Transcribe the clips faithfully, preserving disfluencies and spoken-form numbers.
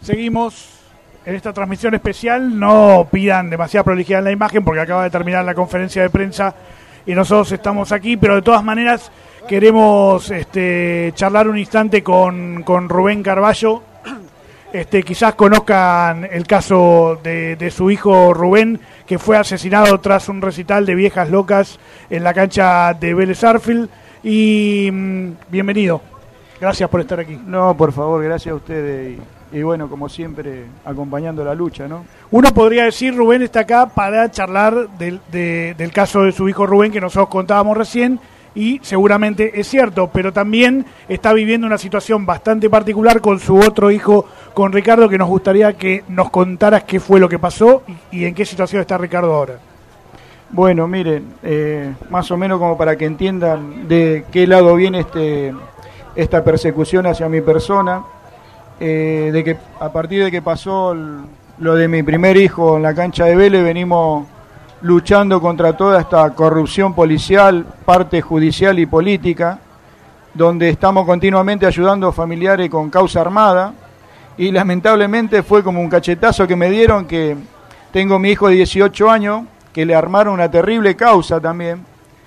Seguimos en esta transmisión especial. No pidan demasiada prolijidad en la imagen porque acaba de terminar la conferencia de prensa y nosotros estamos aquí, pero de todas maneras queremos este, charlar un instante con, con Rubén Carballo. Este, quizás conozcan el caso de, de su hijo Rubén, que fue asesinado tras un recital de Viejas Locas en la cancha de Vélez Sarsfield. Y mmm, bienvenido, gracias por estar aquí. No, por favor, gracias a ustedes y, y bueno, como siempre, acompañando la lucha, ¿no? Uno podría decir, Rubén está acá para charlar del, de, del caso de su hijo Rubén, que nosotros contábamos recién, y seguramente es cierto, pero también está viviendo una situación bastante particular con su otro hijo, con Ricardo, que nos gustaría que nos contaras qué fue lo que pasó y, y en qué situación está Ricardo ahora. Bueno, miren, eh, más o menos como para que entiendan de qué lado viene este esta persecución hacia mi persona, eh, de que a partir de que pasó el, lo de mi primer hijo en la cancha de Vélez, venimos luchando contra toda esta corrupción policial, parte judicial y política, donde estamos continuamente ayudando a familiares con causa armada, y lamentablemente fue como un cachetazo que me dieron, que tengo mi hijo de dieciocho años, que le armaron una terrible causa también,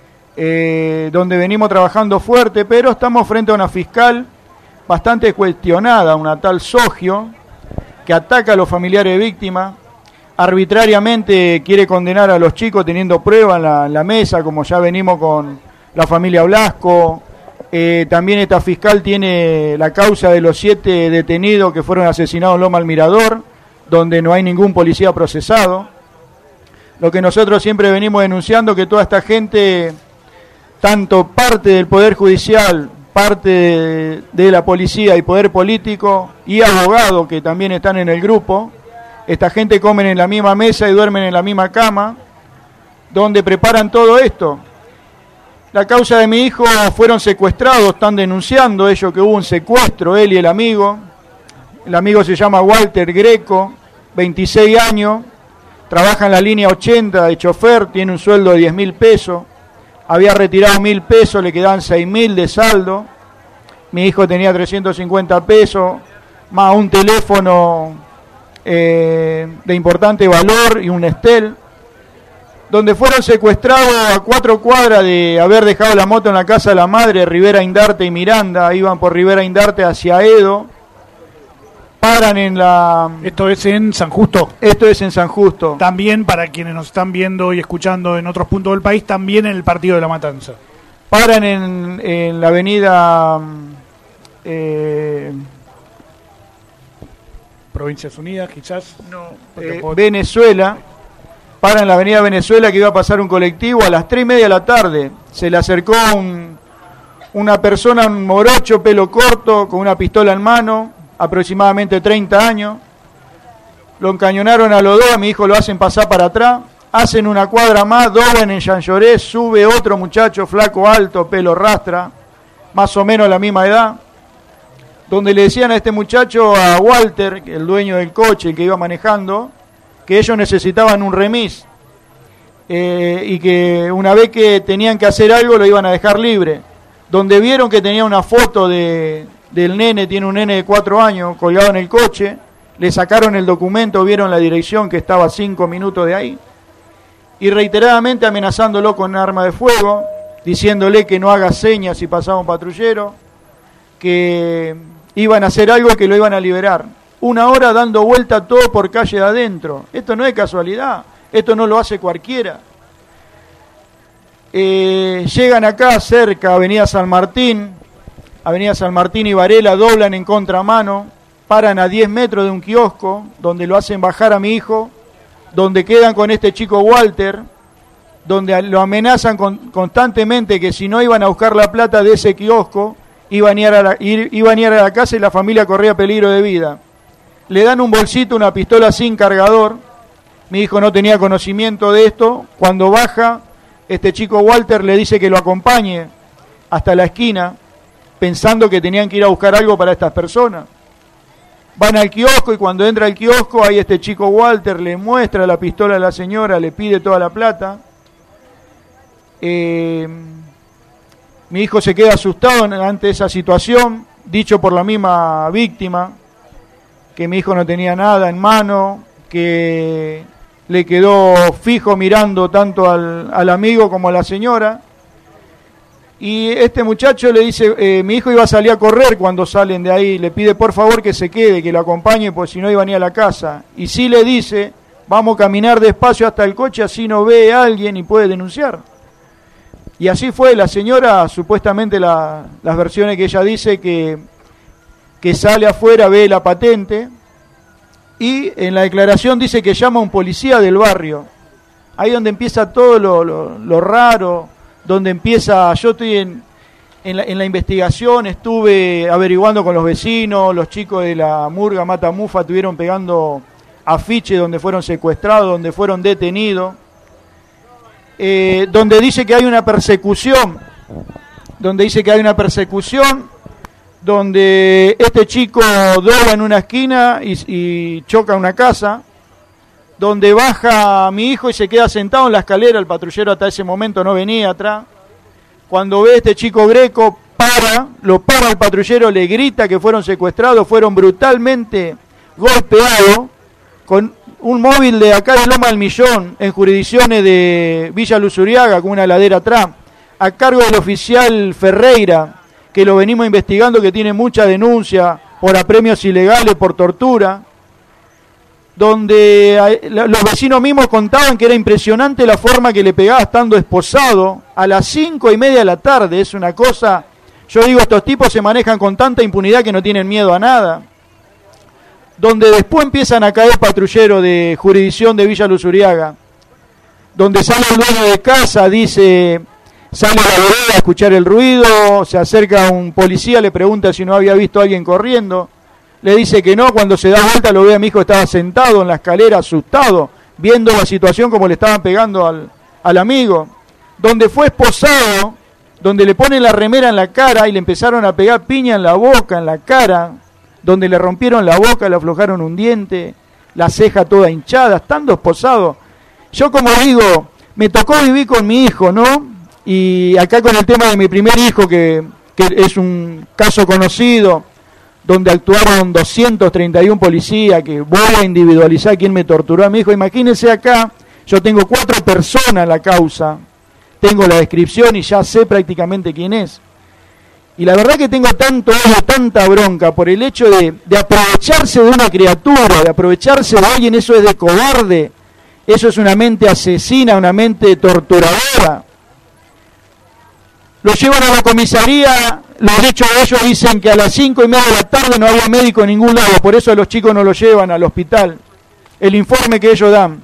eh, donde venimos trabajando fuerte, pero estamos frente a una fiscal bastante cuestionada, una tal Sogio, que ataca a los familiares de víctimas, arbitrariamente quiere condenar a los chicos teniendo pruebas en la, en la mesa, como ya venimos con la familia Blasco. Eh, también esta fiscal tiene la causa de los siete detenidos que fueron asesinados en Loma al Mirador, donde no hay ningún policía procesado. Lo que nosotros siempre venimos denunciando, que toda esta gente, tanto parte del Poder Judicial, parte de, de la policía y poder político, y abogados que también están en el grupo, esta gente comen en la misma mesa y duermen en la misma cama, donde preparan todo esto. La causa de mi hijo fueron secuestrados, están denunciando ellos que hubo un secuestro, él y el amigo. El amigo se llama Walter Greco, veintiséis años, trabaja en la línea ochenta de chofer, tiene un sueldo de diez mil pesos, había retirado mil pesos, le quedaban seis mil de saldo. Mi hijo tenía trescientos cincuenta pesos, más un teléfono Eh, de importante valor y un Estel, donde fueron secuestrados a cuatro cuadras de haber dejado la moto en la casa de la madre, Rivera Indarte y Miranda. Iban por Rivera Indarte hacia Edo, paran en la... Esto es en San Justo. Esto es en San Justo. También, para quienes nos están viendo y escuchando en otros puntos del país, también en el partido de La Matanza. Paran en, en la avenida... Eh, Provincias Unidas, quizás. No, eh, Venezuela, para en la avenida Venezuela, que iba a pasar un colectivo a las tres y media de la tarde. Se le acercó un, una persona, un morocho, pelo corto, con una pistola en mano, aproximadamente treinta años. Lo encañonaron a los dos, a mi hijo lo hacen pasar para atrás. Hacen una cuadra más, doblan en Jean Llorés, sube otro muchacho flaco, alto, pelo rastra, más o menos la misma edad, donde le decían a este muchacho, a Walter, el dueño del coche, el que iba manejando, que ellos necesitaban un remis, eh, y que una vez que tenían que hacer algo lo iban a dejar libre. Donde vieron que tenía una foto de, del nene, tiene un nene de cuatro años, colgado en el coche, le sacaron el documento, vieron la dirección que estaba a cinco minutos de ahí, y reiteradamente amenazándolo con arma de fuego, diciéndole que no haga señas si pasaba un patrullero, que iban a hacer algo y que lo iban a liberar. Una hora dando vuelta todo por calle de adentro. Esto no es casualidad, esto no lo hace cualquiera. Eh, llegan acá cerca, Avenida San Martín, Avenida San Martín y Varela, doblan en contramano, paran a diez metros de un kiosco, donde lo hacen bajar a mi hijo, donde quedan con este chico Walter, donde lo amenazan con, constantemente que si no iban a buscar la plata de ese kiosco, Iban a, ir a la, ir, iban a ir a la casa y la familia corría peligro de vida. Le dan un bolsito, una pistola sin cargador. Mi hijo no tenía conocimiento de esto. Cuando baja, este chico Walter le dice que lo acompañe hasta la esquina, pensando que tenían que ir a buscar algo para estas personas. Van al kiosco y cuando entra al kiosco, ahí este chico Walter le muestra la pistola a la señora, le pide toda la plata. Eh... Mi hijo se queda asustado ante esa situación, dicho por la misma víctima. que mi hijo no tenía nada en mano, que le quedó fijo mirando tanto al, al amigo como a la señora. Y este muchacho le dice, eh, mi hijo iba a salir a correr cuando salen de ahí, le pide por favor que se quede, que lo acompañe, pues si no iba ni a la casa. Y sí le dice, vamos a caminar despacio hasta el coche, así no ve a alguien y puede denunciar. Y así fue. La señora, supuestamente la, las versiones que ella dice, que, que sale afuera, ve la patente, y en la declaración dice que llama a un policía del barrio. Ahí donde empieza todo lo, lo, lo raro, donde empieza, yo estoy en, en, la, en la investigación, estuve averiguando con los vecinos, los chicos de la murga Matamufa estuvieron pegando afiches donde fueron secuestrados, donde fueron detenidos, eh, donde dice que hay una persecución, donde dice que hay una persecución, donde este chico dobla en una esquina y, y choca una casa, donde baja mi hijo y se queda sentado en la escalera, el patrullero hasta ese momento no venía atrás. Cuando ve a este chico Greco, para, lo para el patrullero, le grita que fueron secuestrados, fueron brutalmente golpeados, con un móvil de acá de Loma del Millón, en jurisdicciones de Villa Luzuriaga, con una ladera atrás, a cargo del oficial Ferreira, que lo venimos investigando, que tiene mucha denuncia por apremios ilegales, por tortura, donde los vecinos mismos contaban que era impresionante la forma que le pegaba estando esposado a las cinco y media de la tarde. Es una cosa, yo digo, estos tipos se manejan con tanta impunidad que no tienen miedo a nada. Donde después empiezan a caer patrulleros de jurisdicción de Villa Luzuriaga, donde sale el dueño de casa, dice, sale a la vereda a escuchar el ruido, se acerca a un policía, le pregunta si no había visto a alguien corriendo. Le dice que no, cuando se da vuelta lo ve a mi hijo, estaba sentado en la escalera, asustado, viendo la situación como le estaban pegando al, al amigo. Donde fue esposado, donde le ponen la remera en la cara y le empezaron a pegar piña en la boca, en la cara, donde le rompieron la boca, le aflojaron un diente, la ceja toda hinchada, estando esposado. Yo, como digo, me tocó vivir con mi hijo, ¿no? Y acá con el tema de mi primer hijo, que, que es un caso conocido, donde actuaron doscientos treinta y uno policías, que voy a individualizar quién me torturó a mi hijo. Imagínense acá, yo tengo cuatro personas en la causa, tengo la descripción y ya sé prácticamente quién es. Y la verdad que tengo tanto odio, tanta bronca por el hecho de, de aprovecharse de una criatura, de aprovecharse de alguien, eso es de cobarde, eso es una mente asesina, una mente torturadora. Lo llevan a la comisaría, los hechos de ellos dicen que a las cinco y media de la tarde no había médico en ningún lado, por eso los chicos no lo llevan al hospital. El informe que ellos dan,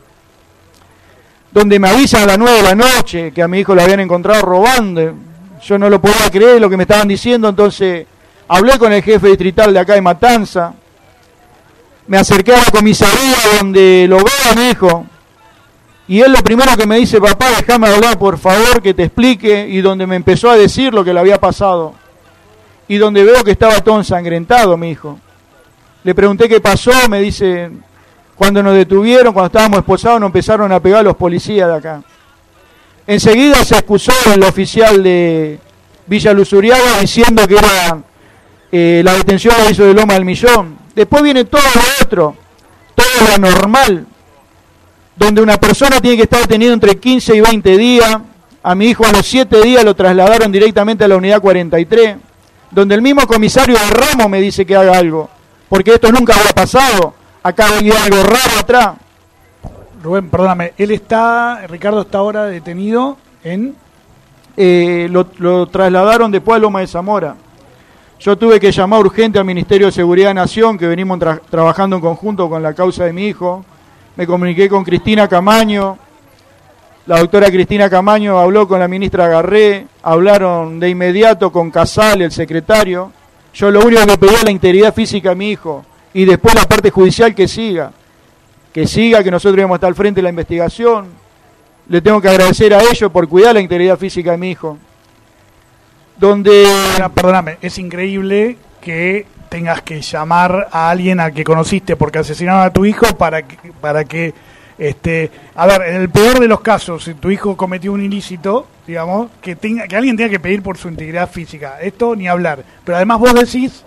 donde me avisan a las nueve de la noche que a mi hijo lo habían encontrado robando, yo no lo podía creer lo que me estaban diciendo, entonces hablé con el jefe distrital de acá de Matanza, me acerqué a la comisaría donde lo veo a mi hijo, y él lo primero que me dice, papá, déjame hablar por favor, que te explique, y donde me empezó a decir lo que le había pasado, y donde veo que estaba todo ensangrentado mi hijo. Le pregunté qué pasó, me dice, cuando nos detuvieron, cuando estábamos esposados, nos empezaron a pegar los policías de acá. Enseguida se excusó el oficial de Villa Luzuriaga diciendo que era eh, la detención la hizo de Loma del Millón. Después viene todo lo otro, todo lo anormal, donde una persona tiene que estar detenido entre quince y veinte días. A mi hijo a los siete días lo trasladaron directamente a la unidad cuarenta y tres, donde el mismo comisario de Ramos me dice que haga algo, porque esto nunca había pasado, acá había algo raro atrás. Rubén, perdóname, él está, Ricardo está ahora detenido en... Eh, lo, lo trasladaron después a Loma de Zamora. Yo tuve que llamar urgente al Ministerio de Seguridad de Nación, que venimos tra- trabajando en conjunto con la causa de mi hijo. Me comuniqué con Cristina Camaño, la doctora Cristina Camaño habló con la ministra Garré, hablaron de inmediato con Casal, el secretario. Yo lo único que pedí es la integridad física de mi hijo, y después la parte judicial que siga, que siga, que nosotros íbamos a estar al frente de la investigación. Le tengo que agradecer a ellos por cuidar la integridad física de mi hijo. Donde... Perdóname, es increíble que tengas que llamar a alguien al que conociste porque asesinaron a tu hijo para que, para que este, a ver, en el peor de los casos, si tu hijo cometió un ilícito, digamos, que tenga, que alguien tenga que pedir por su integridad física. Esto ni hablar. Pero además vos decís,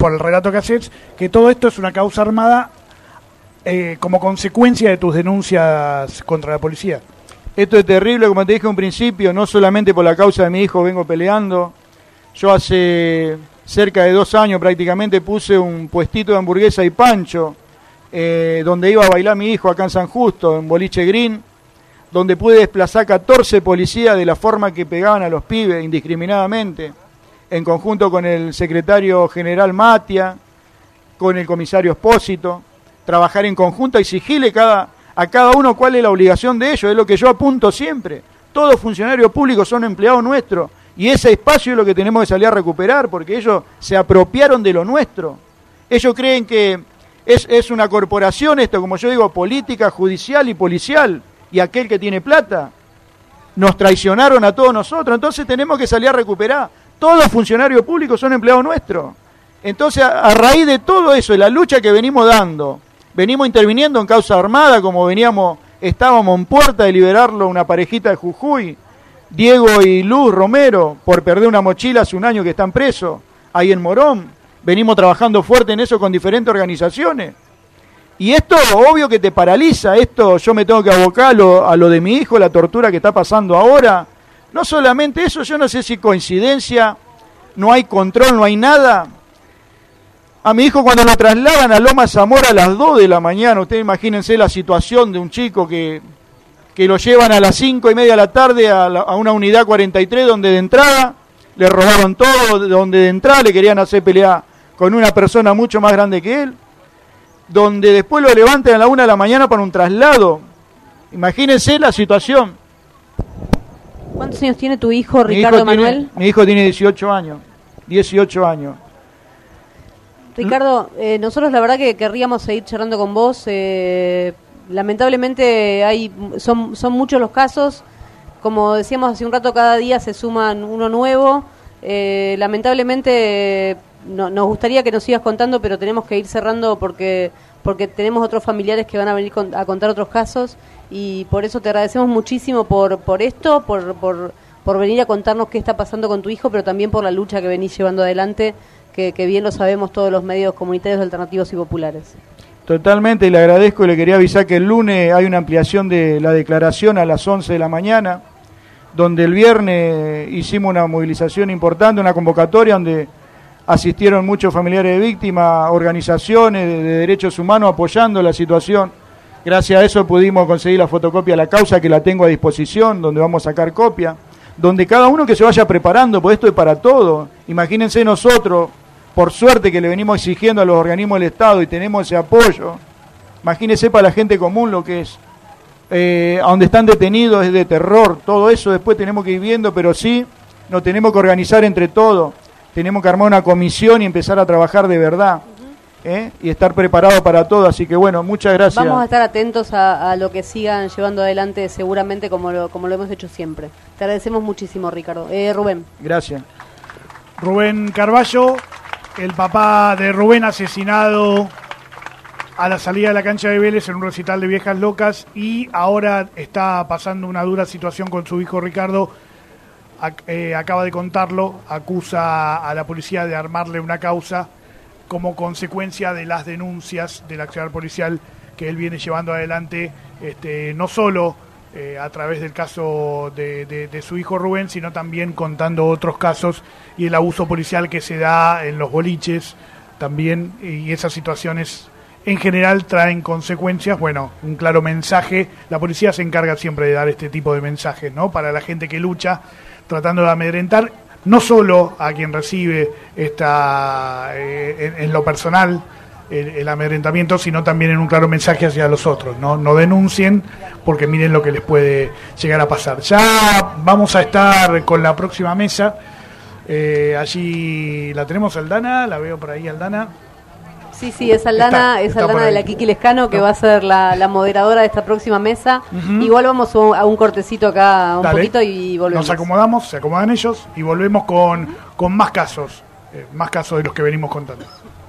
por el relato que haces, que todo esto es una causa armada eh, como consecuencia de tus denuncias contra la policía. Esto es terrible, como te dije en un principio, no solamente por la causa de mi hijo vengo peleando. Yo hace cerca de dos años prácticamente puse un puestito de hamburguesa y pancho, eh, donde iba a bailar mi hijo acá en San Justo, en Boliche Green, donde pude desplazar catorce policías de la forma que pegaban a los pibes indiscriminadamente, en conjunto con el secretario general Matia, con el comisario Espósito, trabajar en conjunto, exigirle cada... a cada uno cuál es la obligación de ellos, es lo que yo apunto siempre. Todos funcionarios públicos son empleados nuestros y ese espacio es lo que tenemos que salir a recuperar porque ellos se apropiaron de lo nuestro. Ellos creen que es, es una corporación esto, como yo digo, política, judicial y policial, y aquel que tiene plata. Nos traicionaron a todos nosotros, entonces tenemos que salir a recuperar. Todos funcionarios públicos son empleados nuestros. Entonces, a, a raíz de todo eso, de la lucha que venimos dando, venimos interviniendo en causa armada, como veníamos, estábamos en puerta de liberarlo una parejita de Jujuy, Diego y Luz Romero, por perder una mochila hace un año que están presos, ahí en Morón. Venimos trabajando fuerte en eso con diferentes organizaciones. Y esto, obvio que te paraliza, esto yo me tengo que abocar a lo, a lo de mi hijo, la tortura que está pasando ahora. No solamente eso, yo no sé si coincidencia, no hay control, no hay nada. A mi hijo cuando lo trasladan a Loma Zamora a las dos de la mañana, ustedes imagínense la situación de un chico que, que lo llevan a las cinco y media de la tarde a, la, a una unidad cuarenta y tres donde de entrada le robaron todo, donde de entrada le querían hacer pelear con una persona mucho más grande que él, donde después lo levantan a la una de la mañana para un traslado. Imagínense la situación. ¿Cuántos años tiene tu hijo, Ricardo mi hijo Manuel? Tiene, mi hijo tiene dieciocho años. dieciocho años. Ricardo, eh, nosotros la verdad que querríamos seguir charlando con vos. Eh, lamentablemente hay son, son muchos los casos. Como decíamos hace un rato, cada día se suman uno nuevo. Eh, lamentablemente no, nos gustaría que nos sigas contando, pero tenemos que ir cerrando porque porque tenemos otros familiares que van a venir con, a contar otros casos, y por eso te agradecemos muchísimo por por esto, por, por, por venir a contarnos qué está pasando con tu hijo, pero también por la lucha que venís llevando adelante, que, que bien lo sabemos todos los medios comunitarios, alternativos y populares. Totalmente, le agradezco y le quería avisar que el lunes hay una ampliación de la declaración a las once de la mañana, donde el viernes hicimos una movilización importante, una convocatoria donde asistieron muchos familiares de víctimas, organizaciones de, de derechos humanos apoyando la situación. Gracias a eso pudimos conseguir la fotocopia de la causa, que la tengo a disposición, donde vamos a sacar copia, donde cada uno que se vaya preparando, porque esto es para todo. Imagínense nosotros, por suerte que le venimos exigiendo a los organismos del Estado y tenemos ese apoyo, imagínense para la gente común lo que es. Eh, a donde están detenidos es de terror, todo eso después tenemos que ir viendo, pero sí, nos tenemos que organizar entre todos. Tenemos que armar una comisión y empezar a trabajar de verdad, ¿eh? Y estar preparados para todo. Así que bueno, muchas gracias. Vamos a estar atentos a, a lo que sigan llevando adelante, seguramente como lo, como lo hemos hecho siempre. Te agradecemos muchísimo, Ricardo. Eh, Rubén. Gracias. Rubén Carballo, el papá de Rubén asesinado a la salida de la cancha de Vélez en un recital de Viejas Locas, y ahora está pasando una dura situación con su hijo Ricardo. Eh, acaba de contarlo, acusa a la policía de armarle una causa como consecuencia de las denuncias del accionar policial que él viene llevando adelante, este, no solo eh, a través del caso de, de, de su hijo Rubén, sino también contando otros casos y el abuso policial que se da en los boliches también, y esas situaciones en general traen consecuencias. Bueno, un claro mensaje. La policía se encarga siempre de dar este tipo de mensajes, ¿no? Para la gente que lucha, tratando de amedrentar no solo a quien recibe esta eh, en, en lo personal el, el amedrentamiento, sino también en un claro mensaje hacia los otros, ¿no? No denuncien porque miren lo que les puede llegar a pasar. Ya vamos a estar con la próxima mesa. Eh, allí la tenemos, Aldana, la veo por ahí, Aldana. Sí, sí, es Aldana, está, es Aldana de la Kiki Lescano, que no. va a ser la, la moderadora de esta próxima mesa. Uh-huh. Igual vamos a un cortecito acá un Dale. poquito y volvemos. Nos acomodamos, se acomodan ellos y volvemos con, con más casos, eh, más casos de los que venimos contando.